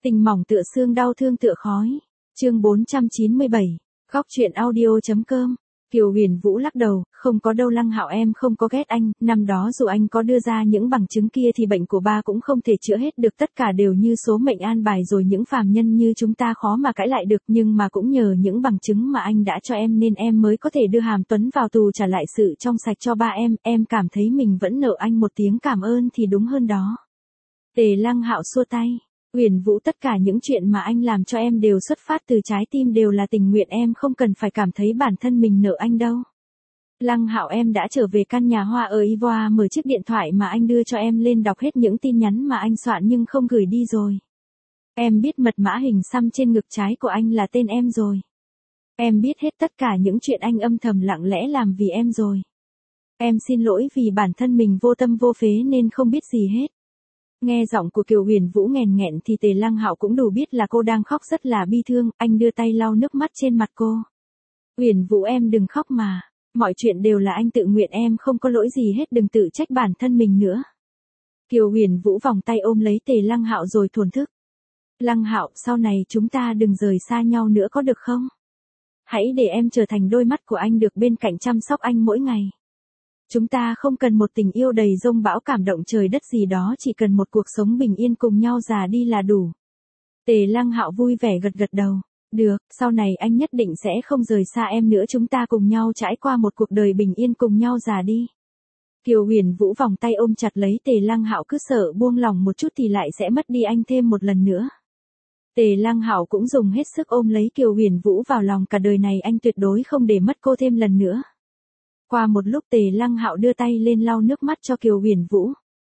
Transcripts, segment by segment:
Tình mỏng tựa xương, đau thương tựa khói. Chương 497. Góc truyện audio.com. Kiều Huyền Vũ lắc đầu, không có đâu Lăng Hạo, em không có ghét anh, năm đó dù anh có đưa ra những bằng chứng kia thì bệnh của ba cũng không thể chữa hết được, tất cả đều như số mệnh an bài rồi, những phàm nhân như chúng ta khó mà cãi lại được, nhưng mà cũng nhờ những bằng chứng mà anh đã cho em nên em mới có thể đưa Hàm Tuấn vào tù, trả lại sự trong sạch cho ba em cảm thấy mình vẫn nợ anh một tiếng cảm ơn thì đúng hơn đó. Tề Lăng Hạo xua tay. Huyền Vũ, tất cả những chuyện mà anh làm cho em đều xuất phát từ trái tim, đều là tình nguyện, em không cần phải cảm thấy bản thân mình nợ anh đâu. Lăng Hạo, em đã trở về căn nhà hoa ở Ivoire, mở chiếc điện thoại mà anh đưa cho em lên đọc hết những tin nhắn mà anh soạn nhưng không gửi đi rồi. Em biết mật mã hình xăm trên ngực trái của anh là tên em rồi. Em biết hết tất cả những chuyện anh âm thầm lặng lẽ làm vì em rồi. Em xin lỗi vì bản thân mình vô tâm vô phế nên không biết gì hết. Nghe giọng của Kiều Huyền Vũ nghẹn nghẹn thì Tề Lăng Hạo cũng đủ biết là cô đang khóc rất là bi thương, anh đưa tay lau nước mắt trên mặt cô. Huyền Vũ, em đừng khóc mà, mọi chuyện đều là anh tự nguyện, em không có lỗi gì hết, đừng tự trách bản thân mình nữa. Kiều Huyền Vũ vòng tay ôm lấy Tề Lăng Hạo rồi thổn thức. Lăng Hạo, sau này chúng ta đừng rời xa nhau nữa có được không? Hãy để em trở thành đôi mắt của anh, được bên cạnh chăm sóc anh mỗi ngày. Chúng ta không cần một tình yêu đầy dông bão cảm động trời đất gì đó, chỉ cần một cuộc sống bình yên cùng nhau già đi là đủ. Tề Lăng Hạo vui vẻ gật gật đầu. Được, sau này anh nhất định sẽ không rời xa em nữa, chúng ta cùng nhau trải qua một cuộc đời bình yên cùng nhau già đi. Kiều Huyền Vũ vòng tay ôm chặt lấy Tề Lăng Hạo, cứ sợ buông lòng một chút thì lại sẽ mất đi anh thêm một lần nữa. Tề Lăng Hạo cũng dùng hết sức ôm lấy Kiều Huyền Vũ vào lòng, cả đời này anh tuyệt đối không để mất cô thêm lần nữa. Qua một lúc Tề Lăng Hạo đưa tay lên lau nước mắt cho Kiều Huyền Vũ.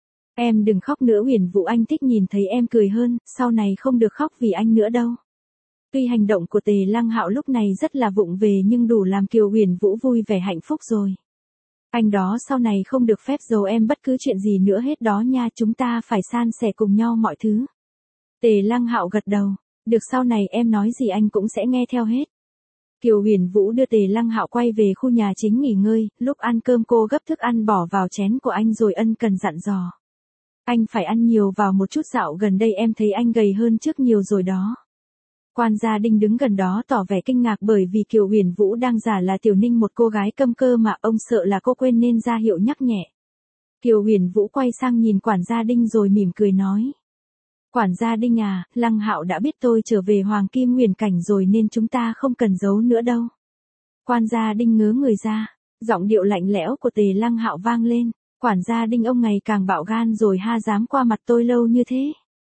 Em đừng khóc nữa Huyền Vũ, anh thích nhìn thấy em cười hơn, sau này không được khóc vì anh nữa đâu. Tuy hành động của Tề Lăng Hạo lúc này rất là vụng về nhưng đủ làm Kiều Huyền Vũ vui vẻ hạnh phúc rồi. Anh đó sau này không được phép giấu em bất cứ chuyện gì nữa hết đó nha, chúng ta phải san sẻ cùng nhau mọi thứ. Tề Lăng Hạo gật đầu, được, sau này em nói gì anh cũng sẽ nghe theo hết. Kiều Huyền Vũ đưa Tề Lăng Hạo quay về khu nhà chính nghỉ ngơi, lúc ăn cơm cô gấp thức ăn bỏ vào chén của anh rồi ân cần dặn dò. Anh phải ăn nhiều vào một chút, dạo gần đây em thấy anh gầy hơn trước nhiều rồi đó. Quan Gia Đinh đứng gần đó tỏ vẻ kinh ngạc bởi vì Kiều Huyền Vũ đang giả là Tiểu Ninh, một cô gái câm cơ mà ông sợ là cô quên nên ra hiệu nhắc nhẹ. Kiều Huyền Vũ quay sang nhìn Quản Gia Đinh rồi mỉm cười nói. Quản Gia Đinh à, Lăng Hạo đã biết tôi trở về Hoàng Kim Huyền Cảnh rồi nên chúng ta không cần giấu nữa đâu. Quan Gia Đinh ngớ người ra, giọng điệu lạnh lẽo của Tề Lăng Hạo vang lên. Quản Gia Đinh, ông ngày càng bạo gan rồi ha, dám qua mặt tôi lâu như thế.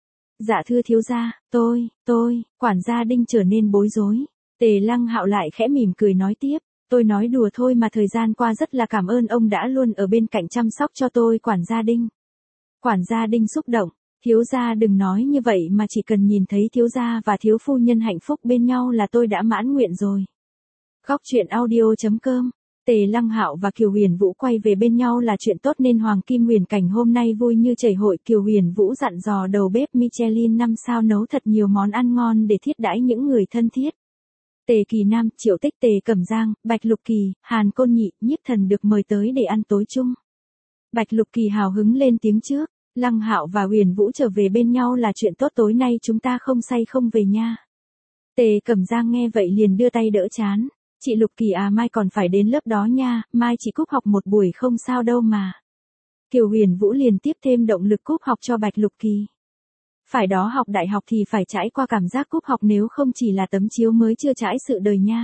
Dạ thưa thiếu gia, tôi, Quản Gia Đinh trở nên bối rối. Tề Lăng Hạo lại khẽ mỉm cười nói tiếp, tôi nói đùa thôi mà, thời gian qua rất là cảm ơn ông đã luôn ở bên cạnh chăm sóc cho tôi Quản Gia Đinh. Quản Gia Đinh xúc động, thiếu gia đừng nói như vậy mà, chỉ cần nhìn thấy thiếu gia và thiếu phu nhân hạnh phúc bên nhau là tôi đã mãn nguyện rồi. Góc truyện audio.com. Tề Lăng Hạo và Kiều Huyền Vũ quay về bên nhau là chuyện tốt nên Hoàng Kim Huyền Cảnh hôm nay vui như chảy hội. Kiều Huyền Vũ dặn dò đầu bếp Michelin 5 sao nấu thật nhiều món ăn ngon để thiết đãi những người thân thiết. Tề Kỳ Nam, Triệu Tích, Tề Cẩm Giang, Bạch Lục Kỳ, Hàn Côn Nhị, Nhiếp Thần được mời tới để ăn tối chung. Bạch Lục Kỳ hào hứng lên tiếng trước, Lăng Hạo và Huyền Vũ trở về bên nhau là chuyện tốt, tối nay chúng ta không say không về nha. Tề Cẩm Giang nghe vậy liền đưa tay đỡ chán. Chị Lục Kỳ à, mai còn phải đến lớp đó nha, mai chị cúp học một buổi không sao đâu mà. Kiều Huyền Vũ liền tiếp thêm động lực cúp học cho Bạch Lục Kỳ. Phải đó, học đại học thì phải trải qua cảm giác cúp học, nếu không chỉ là tấm chiếu mới chưa trải sự đời nha.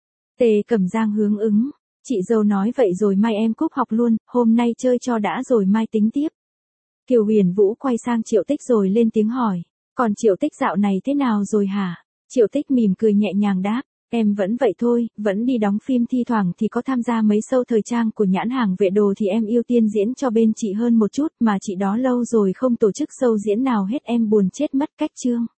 Tề Cẩm Giang hướng ứng, chị dâu nói vậy rồi mai em cúp học luôn, hôm nay chơi cho đã rồi mai tính tiếp. Kiều Huyền Vũ quay sang Triệu Tích rồi lên tiếng hỏi, còn Triệu Tích dạo này thế nào rồi hả? Triệu Tích mỉm cười nhẹ nhàng đáp, em vẫn vậy thôi, vẫn đi đóng phim, thi thoảng thì có tham gia mấy show thời trang của nhãn hàng Vệ Đồ thì em ưu tiên diễn cho bên chị hơn một chút, mà chị đó lâu rồi không tổ chức show diễn nào hết, em buồn chết mất. Cách chương